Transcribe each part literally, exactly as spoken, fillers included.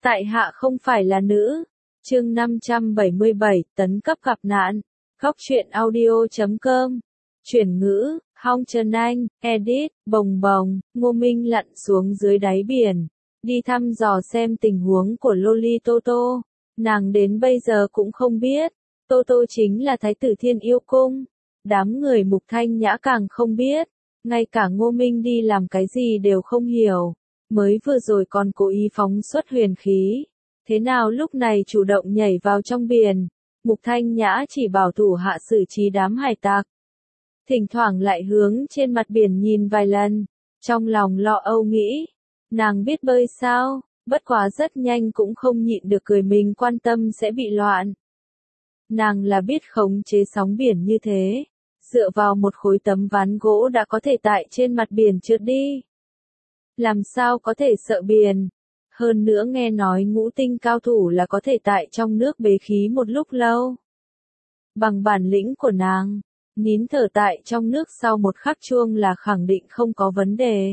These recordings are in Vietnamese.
Tại hạ không phải là nữ. Chương năm trăm bảy mươi bảy, tấn cấp gặp nạn. Góc truyện audio chấm com. Chuyển ngữ, Hong Trần Anh, edit, bồng bồng, Ngô Minh lặn xuống dưới đáy biển, đi thăm dò xem tình huống của Loli Toto. Nàng đến bây giờ cũng không biết, Toto chính là Thái tử Thiên Yêu Cung. Đám người Mục Thanh Nhã càng không biết, ngay cả Ngô Minh đi làm cái gì đều không hiểu. Mới vừa rồi còn cố ý phóng xuất huyền khí, thế nào lúc này chủ động nhảy vào trong biển. Mục Thanh Nhã chỉ bảo thủ hạ xử trí đám hải tặc, thỉnh thoảng lại hướng trên mặt biển nhìn vài lần, trong lòng lo âu nghĩ, nàng biết bơi sao, bất quá rất nhanh cũng không nhịn được cười mình quan tâm sẽ bị loạn. Nàng là biết khống chế sóng biển như thế, dựa vào một khối tấm ván gỗ đã có thể tại trên mặt biển trượt đi. Làm sao có thể sợ biển, hơn nữa nghe nói ngũ tinh cao thủ là có thể tại trong nước bế khí một lúc lâu. Bằng bản lĩnh của nàng, nín thở tại trong nước sau một khắc chuông là khẳng định không có vấn đề.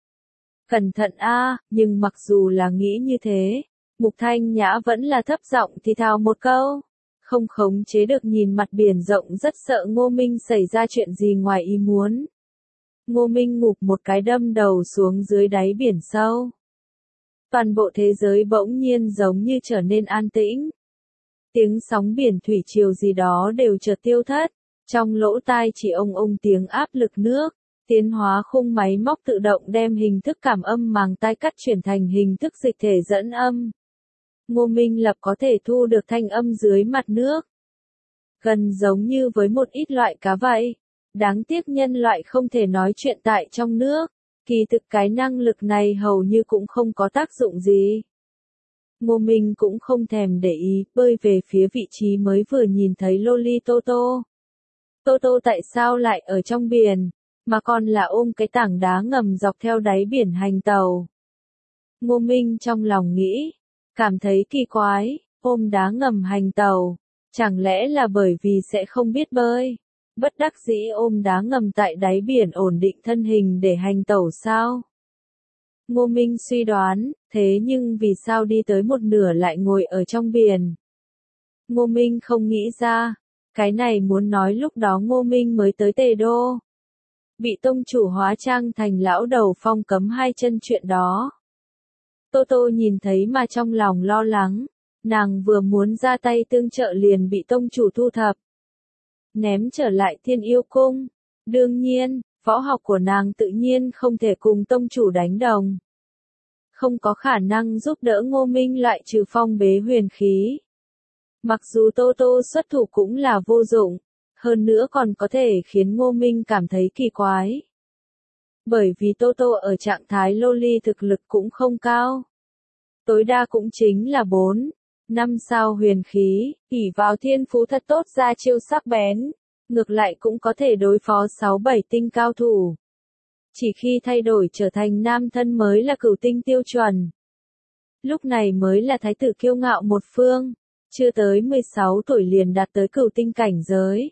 Cẩn thận a, nhưng mặc dù là nghĩ như thế, Mục Thanh Nhã vẫn là thấp giọng thì thào một câu, không khống chế được nhìn mặt biển rộng rất sợ Ngô Minh xảy ra chuyện gì ngoài ý muốn. Ngô Minh ngụp một cái đâm đầu xuống dưới đáy biển sâu. Toàn bộ thế giới bỗng nhiên giống như trở nên an tĩnh. Tiếng sóng biển thủy triều gì đó đều chợt tiêu thất, trong lỗ tai chỉ ông ông tiếng áp lực nước, tiến hóa khung máy móc tự động đem hình thức cảm âm màng tai cắt chuyển thành hình thức dịch thể dẫn âm. Ngô Minh Lập có thể thu được thanh âm dưới mặt nước. Gần giống như với một ít loại cá vậy. Đáng tiếc nhân loại không thể nói chuyện tại trong nước, kỳ thực cái năng lực này hầu như cũng không có tác dụng gì. Ngô Minh cũng không thèm để ý, bơi về phía vị trí mới vừa nhìn thấy Loli Toto. Toto tại sao lại ở trong biển, mà còn là ôm cái tảng đá ngầm dọc theo đáy biển hành tàu. Ngô Minh trong lòng nghĩ, cảm thấy kỳ quái, ôm đá ngầm hành tàu, chẳng lẽ là bởi vì sẽ không biết bơi. Bất đắc dĩ ôm đá ngầm tại đáy biển ổn định thân hình để hành tẩu sao? Ngô Minh suy đoán, thế nhưng vì sao đi tới một nửa lại ngồi ở trong biển? Ngô Minh không nghĩ ra, cái này muốn nói lúc đó Ngô Minh mới tới Tề Đô. Bị tông chủ hóa trang thành lão đầu phong cấm hai chân chuyện đó. Toto nhìn thấy mà trong lòng lo lắng, nàng vừa muốn ra tay tương trợ liền bị tông chủ thu thập. Ném trở lại Thiên Yêu Cung. Đương nhiên, võ học của nàng tự nhiên không thể cùng tông chủ đánh đồng. Không có khả năng giúp đỡ Ngô Minh loại trừ phong bế huyền khí. Mặc dù Tô Tô xuất thủ cũng là vô dụng, hơn nữa còn có thể khiến Ngô Minh cảm thấy kỳ quái. Bởi vì Tô Tô ở trạng thái Loli thực lực cũng không cao. Tối đa cũng chính là bốn. Năm sao huyền khí, ỷ vào thiên phú thật tốt ra chiêu sắc bén, ngược lại cũng có thể đối phó sáu bảy tinh cao thủ. Chỉ khi thay đổi trở thành nam thân mới là cửu tinh tiêu chuẩn. Lúc này mới là thái tử kiêu ngạo một phương, chưa tới mười sáu tuổi liền đạt tới cửu tinh cảnh giới.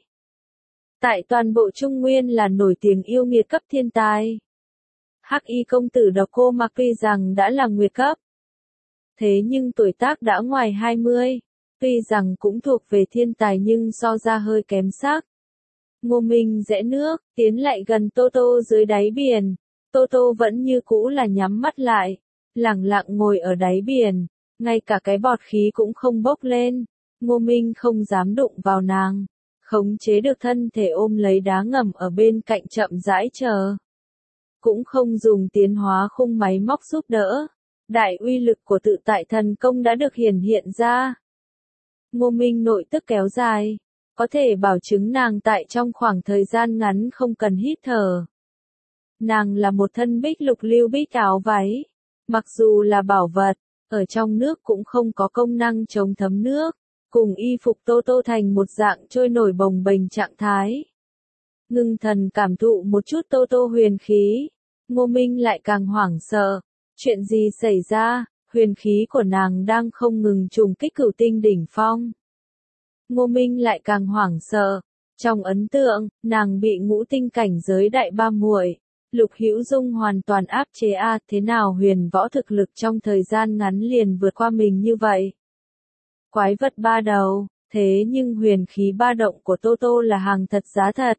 Tại toàn bộ Trung Nguyên là nổi tiếng yêu nghiệt cấp thiên tài. Hắc Y công tử Độc Cô Mặc tuy rằng đã là nguyệt cấp, thế nhưng tuổi tác đã ngoài hai mươi, tuy rằng cũng thuộc về thiên tài nhưng so ra hơi kém sắc. Ngô Minh rẽ nước, tiến lại gần Toto dưới đáy biển. Toto vẫn như cũ là nhắm mắt lại, lẳng lặng ngồi ở đáy biển, ngay cả cái bọt khí cũng không bốc lên. Ngô Minh không dám đụng vào nàng, khống chế được thân thể ôm lấy đá ngầm ở bên cạnh chậm rãi chờ. Cũng không dùng tiến hóa khung máy móc giúp đỡ. Đại uy lực của tự tại thần công đã được hiển hiện ra. Ngô Minh nội tức kéo dài, có thể bảo chứng nàng tại trong khoảng thời gian ngắn không cần hít thở. Nàng là một thân bích lục lưu bích áo váy, mặc dù là bảo vật, ở trong nước cũng không có công năng chống thấm nước, cùng y phục Tô Tô thành một dạng trôi nổi bồng bềnh trạng thái. Ngưng thần cảm thụ một chút Tô Tô huyền khí, Ngô Minh lại càng hoảng sợ. Chuyện gì xảy ra, huyền khí của nàng đang không ngừng trùng kích cửu tinh đỉnh phong. Ngô Minh lại càng hoảng sợ, trong ấn tượng, nàng bị ngũ tinh cảnh giới đại ba muội, Lục Hữu Dung hoàn toàn áp chế a, thế nào huyền võ thực lực trong thời gian ngắn liền vượt qua mình như vậy? Quái vật ba đầu, thế nhưng huyền khí ba động của Tô Tô là hàng thật giá thật.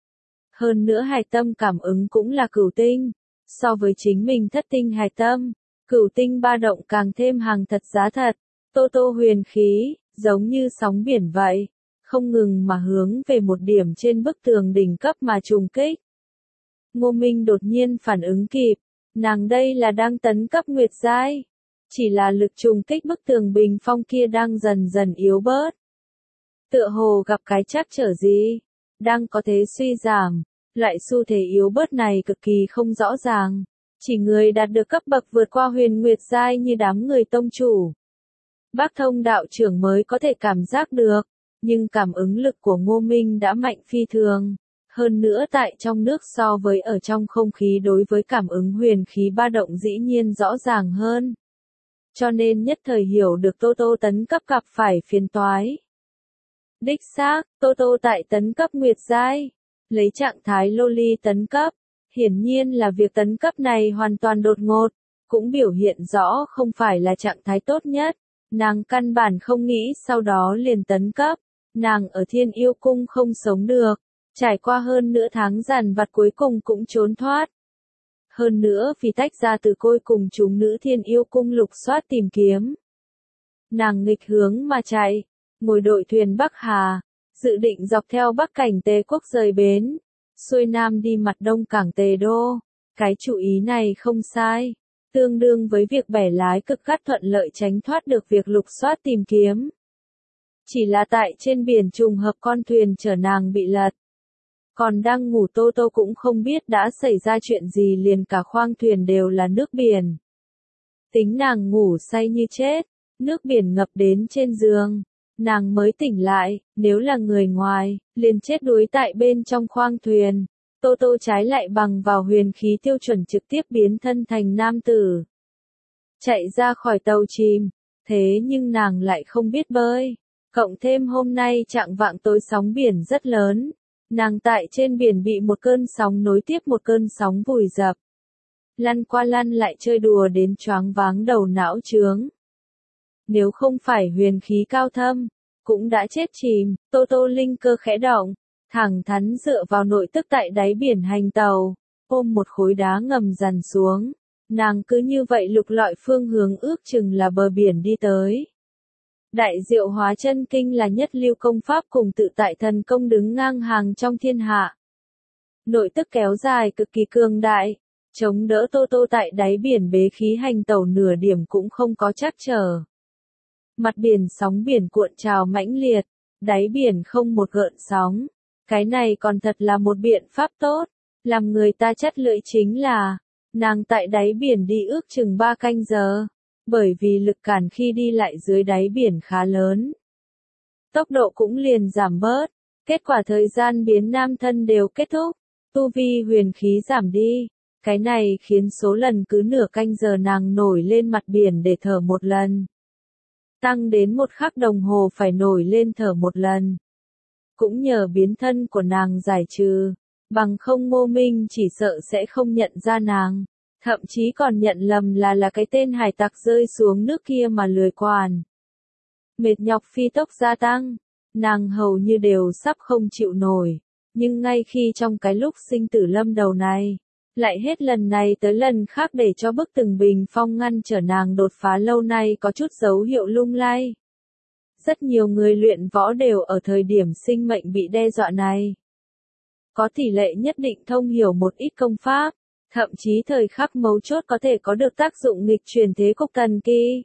Hơn nữa hài tâm cảm ứng cũng là cửu tinh, so với chính mình thất tinh hài tâm, cửu tinh ba động càng thêm hàng thật giá thật. Tô Tô huyền khí, giống như sóng biển vậy, không ngừng mà hướng về một điểm trên bức tường đỉnh cấp mà trùng kích. Ngô Minh đột nhiên phản ứng kịp, nàng đây là đang tấn cấp Nguyệt giai, chỉ là lực trùng kích bức tường bình phong kia đang dần dần yếu bớt. Tựa hồ gặp cái trắc trở gì, đang có thế suy giảm, loại xu thế yếu bớt này cực kỳ không rõ ràng, chỉ người đạt được cấp bậc vượt qua huyền Nguyệt giai như đám người tông chủ. Bác Thông đạo trưởng mới có thể cảm giác được, nhưng cảm ứng lực của Ngô Minh đã mạnh phi thường. Hơn nữa tại trong nước so với ở trong không khí đối với cảm ứng huyền khí ba động dĩ nhiên rõ ràng hơn. Cho nên nhất thời hiểu được Tô Tô tấn cấp gặp phải phiền toái. Đích xác, Tô Tô tại tấn cấp Nguyệt giai, lấy trạng thái Loli tấn cấp, hiển nhiên là việc tấn cấp này hoàn toàn đột ngột, cũng biểu hiện rõ không phải là trạng thái tốt nhất, nàng căn bản không nghĩ sau đó liền tấn cấp, nàng ở Thiên Yêu Cung không sống được. Trải qua hơn nửa tháng dằn vặt cuối cùng cũng trốn thoát. Hơn nữa vì tách ra từ côi cùng chúng nữ Thiên Yêu Cung lục soát tìm kiếm. Nàng nghịch hướng mà chạy, ngồi đội thuyền Bắc Hà, dự định dọc theo Bắc Cảnh Tề Quốc rời bến, xuôi nam đi mặt đông cảng Tề Đô. Cái chủ ý này không sai, tương đương với việc bẻ lái cực cắt thuận lợi tránh thoát được việc lục soát tìm kiếm. Chỉ là tại trên biển trùng hợp con thuyền chở nàng bị lật. Còn đang ngủ Tô Tô cũng không biết đã xảy ra chuyện gì liền cả khoang thuyền đều là nước biển. Tính nàng ngủ say như chết, nước biển ngập đến trên giường, nàng mới tỉnh lại, nếu là người ngoài, liền chết đuối tại bên trong khoang thuyền. Tô Tô trái lại bằng vào huyền khí tiêu chuẩn trực tiếp biến thân thành nam tử. Chạy ra khỏi tàu chìm, thế nhưng nàng lại không biết bơi, cộng thêm hôm nay trạng vạng tối sóng biển rất lớn. Nàng tại trên biển bị một cơn sóng nối tiếp một cơn sóng vùi dập. Lăn qua lăn lại chơi đùa đến choáng váng đầu não trướng. Nếu không phải huyền khí cao thâm, cũng đã chết chìm. Tô Tô linh cơ khẽ động, thẳng thắn dựa vào nội tức tại đáy biển hành tàu, ôm một khối đá ngầm dằn xuống. Nàng cứ như vậy lục lọi phương hướng ước chừng là bờ biển đi tới. Đại Diệu Hóa Chân Kinh là nhất lưu công pháp cùng tự tại thần công đứng ngang hàng trong thiên hạ. Nội tức kéo dài cực kỳ cường đại, chống đỡ Tô Tô tại đáy biển bế khí hành tẩu nửa điểm cũng không có trắc trở. Mặt biển sóng biển cuộn trào mãnh liệt, đáy biển không một gợn sóng. Cái này còn thật là một biện pháp tốt, làm người ta chắt lưỡi chính là, nàng tại đáy biển đi ước chừng ba canh giờ. Bởi vì lực cản khi đi lại dưới đáy biển khá lớn. Tốc độ cũng liền giảm bớt, kết quả thời gian biến nam thân đều kết thúc, tu vi huyền khí giảm đi, cái này khiến số lần cứ nửa canh giờ nàng nổi lên mặt biển để thở một lần. Tăng đến một khắc đồng hồ phải nổi lên thở một lần. Cũng nhờ biến thân của nàng giải trừ, bằng không Ngô Minh chỉ sợ sẽ không nhận ra nàng. Thậm chí còn nhận lầm là là cái tên hải tặc rơi xuống nước kia mà lười quản. Mệt nhọc phi tốc gia tăng, nàng hầu như đều sắp không chịu nổi, nhưng ngay khi trong cái lúc sinh tử lâm đầu này, lại hết lần này tới lần khác để cho bức tường bình phong ngăn trở nàng đột phá lâu nay có chút dấu hiệu lung lay. Rất nhiều người luyện võ đều ở thời điểm sinh mệnh bị đe dọa này. Có tỷ lệ nhất định thông hiểu một ít công pháp. Thậm chí thời khắc mấu chốt có thể có được tác dụng nghịch chuyển thế cục thần kỳ.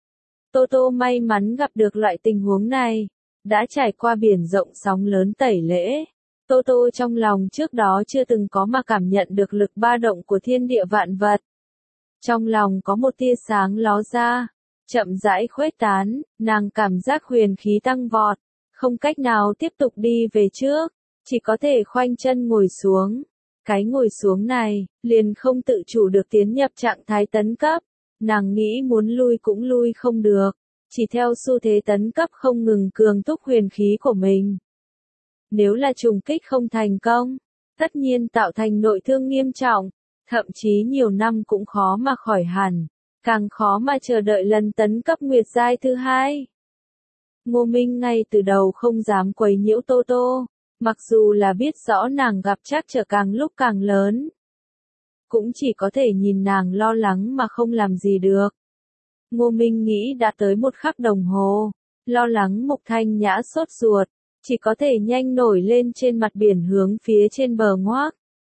Tô Tô may mắn gặp được loại tình huống này, đã trải qua biển rộng sóng lớn tẩy lễ. Tô Tô trong lòng trước đó chưa từng có mà cảm nhận được lực ba động của thiên địa vạn vật. Trong lòng có một tia sáng ló ra, chậm rãi khuếch tán, nàng cảm giác huyền khí tăng vọt, không cách nào tiếp tục đi về trước, chỉ có thể khoanh chân ngồi xuống. Cái ngồi xuống này, liền không tự chủ được tiến nhập trạng thái tấn cấp, nàng nghĩ muốn lui cũng lui không được, chỉ theo xu thế tấn cấp không ngừng cường thúc huyền khí của mình. Nếu là trùng kích không thành công, tất nhiên tạo thành nội thương nghiêm trọng, thậm chí nhiều năm cũng khó mà khỏi hẳn, càng khó mà chờ đợi lần tấn cấp nguyệt giai thứ hai. Ngô Minh ngay từ đầu không dám quấy nhiễu Tô Tô, mặc dù là biết rõ nàng gặp trắc trở càng lúc càng lớn. Cũng chỉ có thể nhìn nàng lo lắng mà không làm gì được. Ngô Minh nghĩ đã tới một khắc đồng hồ, lo lắng Mục Thanh Nhã sốt ruột, chỉ có thể nhanh nổi lên trên mặt biển hướng phía trên bờ ngoác.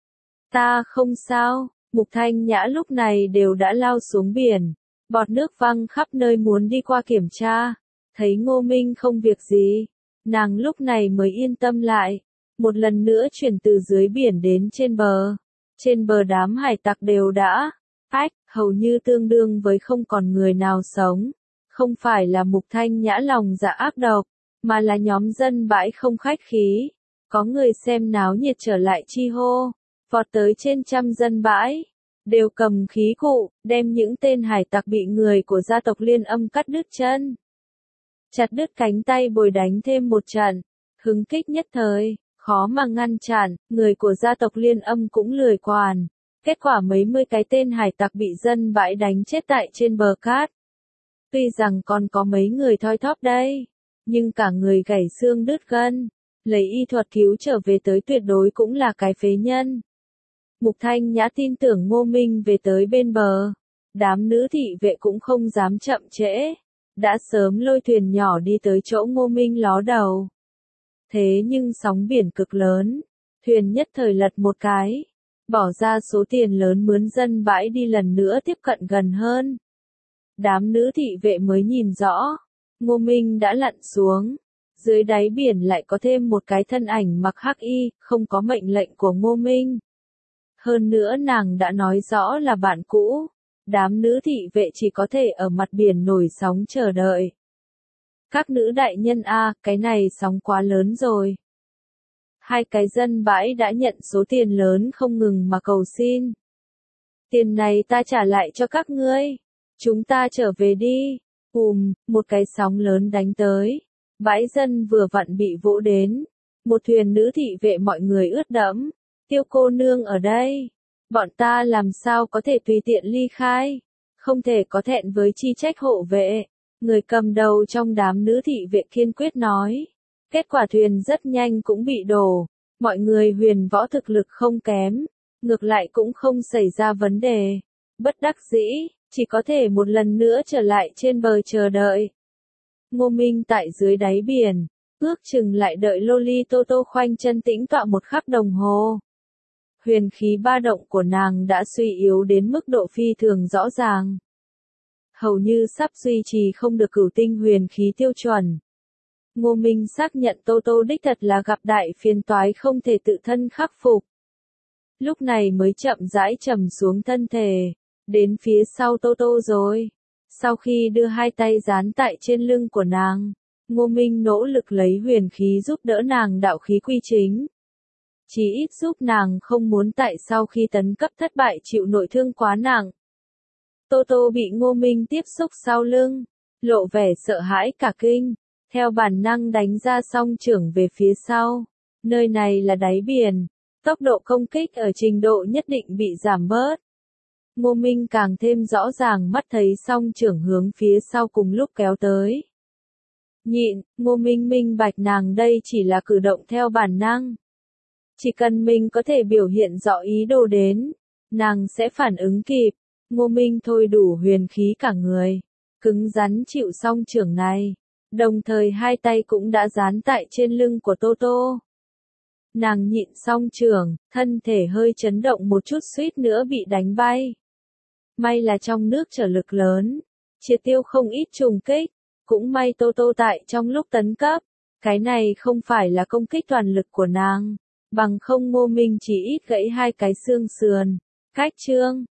Ta không sao, Mục Thanh Nhã lúc này đều đã lao xuống biển, bọt nước văng khắp nơi muốn đi qua kiểm tra, thấy Ngô Minh không việc gì, nàng lúc này mới yên tâm lại, một lần nữa chuyển từ dưới biển đến trên bờ. Trên bờ đám hải tặc đều đã ách, hầu như tương đương với không còn người nào sống. Không phải là Mục Thanh Nhã lòng dạ ác độc, mà là nhóm dân bãi không khách khí. Có người xem náo nhiệt trở lại chi hô, vọt tới trên trăm dân bãi, đều cầm khí cụ, đem những tên hải tặc bị người của gia tộc Liên Âm cắt đứt chân, chặt đứt cánh tay bồi đánh thêm một trận, hứng kích nhất thời. Khó mà ngăn chặn, người của gia tộc Liên Âm cũng lười quản. Kết quả mấy mươi cái tên hải tặc bị dân bãi đánh chết tại trên bờ cát. Tuy rằng còn có mấy người thoi thóp đây, nhưng cả người gãy xương đứt gân, lấy y thuật cứu trở về tới tuyệt đối cũng là cái phế nhân. Mục Thanh Nhã tin tưởng Ngô Minh về tới bên bờ. Đám nữ thị vệ cũng không dám chậm trễ, đã sớm lôi thuyền nhỏ đi tới chỗ Ngô Minh ló đầu. Thế nhưng sóng biển cực lớn, thuyền nhất thời lật một cái, bỏ ra số tiền lớn mướn dân bãi đi lần nữa tiếp cận gần hơn. Đám nữ thị vệ mới nhìn rõ, Ngô Minh đã lặn xuống, dưới đáy biển lại có thêm một cái thân ảnh mặc hắc y, không có mệnh lệnh của Ngô Minh. Hơn nữa nàng đã nói rõ là bạn cũ, đám nữ thị vệ chỉ có thể ở mặt biển nổi sóng chờ đợi. Các nữ đại nhân a, cái này sóng quá lớn rồi. Hai cái dân bãi đã nhận số tiền lớn không ngừng mà cầu xin. Tiền này ta trả lại cho các ngươi. Chúng ta trở về đi. Bùm, một cái sóng lớn đánh tới. Bãi dân vừa vặn bị vỗ đến. Một thuyền nữ thị vệ mọi người ướt đẫm. Tiêu cô nương ở đây. Bọn ta làm sao có thể tùy tiện ly khai. Không thể có thẹn với chi trách hộ vệ. Người cầm đầu trong đám nữ thị vệ kiên quyết nói. Kết quả thuyền rất nhanh cũng bị đổ. Mọi người huyền võ thực lực không kém. Ngược lại cũng không xảy ra vấn đề. Bất đắc dĩ, chỉ có thể một lần nữa trở lại trên bờ chờ đợi. Ngô Minh tại dưới đáy biển, ước chừng lại đợi Loli Tô Tô khoanh chân tĩnh tọa một khắc đồng hồ. Huyền khí ba động của nàng đã suy yếu đến mức độ phi thường rõ ràng. Hầu như sắp duy trì không được cửu tinh huyền khí tiêu chuẩn. Ngô Minh xác nhận Tô Tô đích thật là gặp đại phiền toái không thể tự thân khắc phục. Lúc này mới chậm rãi trầm xuống thân thể, đến phía sau Tô Tô rồi. Sau khi đưa hai tay dán tại trên lưng của nàng, Ngô Minh nỗ lực lấy huyền khí giúp đỡ nàng đạo khí quy chính. Chỉ ít giúp nàng không muốn tại sau khi tấn cấp thất bại chịu nội thương quá nặng. Tô Tô bị Ngô Minh tiếp xúc sau lưng, lộ vẻ sợ hãi cả kinh, theo bản năng đánh ra song chưởng về phía sau. Nơi này là đáy biển, tốc độ công kích ở trình độ nhất định bị giảm bớt. Ngô Minh càng thêm rõ ràng mắt thấy song chưởng hướng phía sau cùng lúc kéo tới. Nhịn, Ngô Minh minh bạch nàng đây chỉ là cử động theo bản năng. Chỉ cần mình có thể biểu hiện rõ ý đồ đến, nàng sẽ phản ứng kịp. Ngô Minh thôi đủ huyền khí cả người, cứng rắn chịu song chưởng này, đồng thời hai tay cũng đã dán tại trên lưng của Tô Tô. Nàng nhịn song chưởng, thân thể hơi chấn động một chút suýt nữa bị đánh bay. May là trong nước trở lực lớn, triệt tiêu không ít trùng kích, cũng may Tô Tô tại trong lúc tấn cấp, cái này không phải là công kích toàn lực của nàng, bằng không Ngô Minh chỉ ít gãy hai cái xương sườn. Cách chương